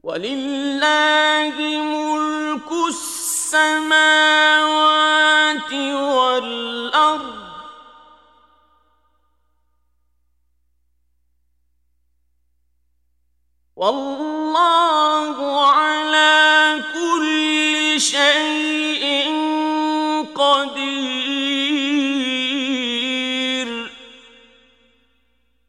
وَلِلَّهِ مُلْكُ السَّمَاوَاتِ وَالْأَرْضِ ۚ وَاللَّهُ عَلَىٰ كُلِّ شَيْءٍ قَدِيرٌ.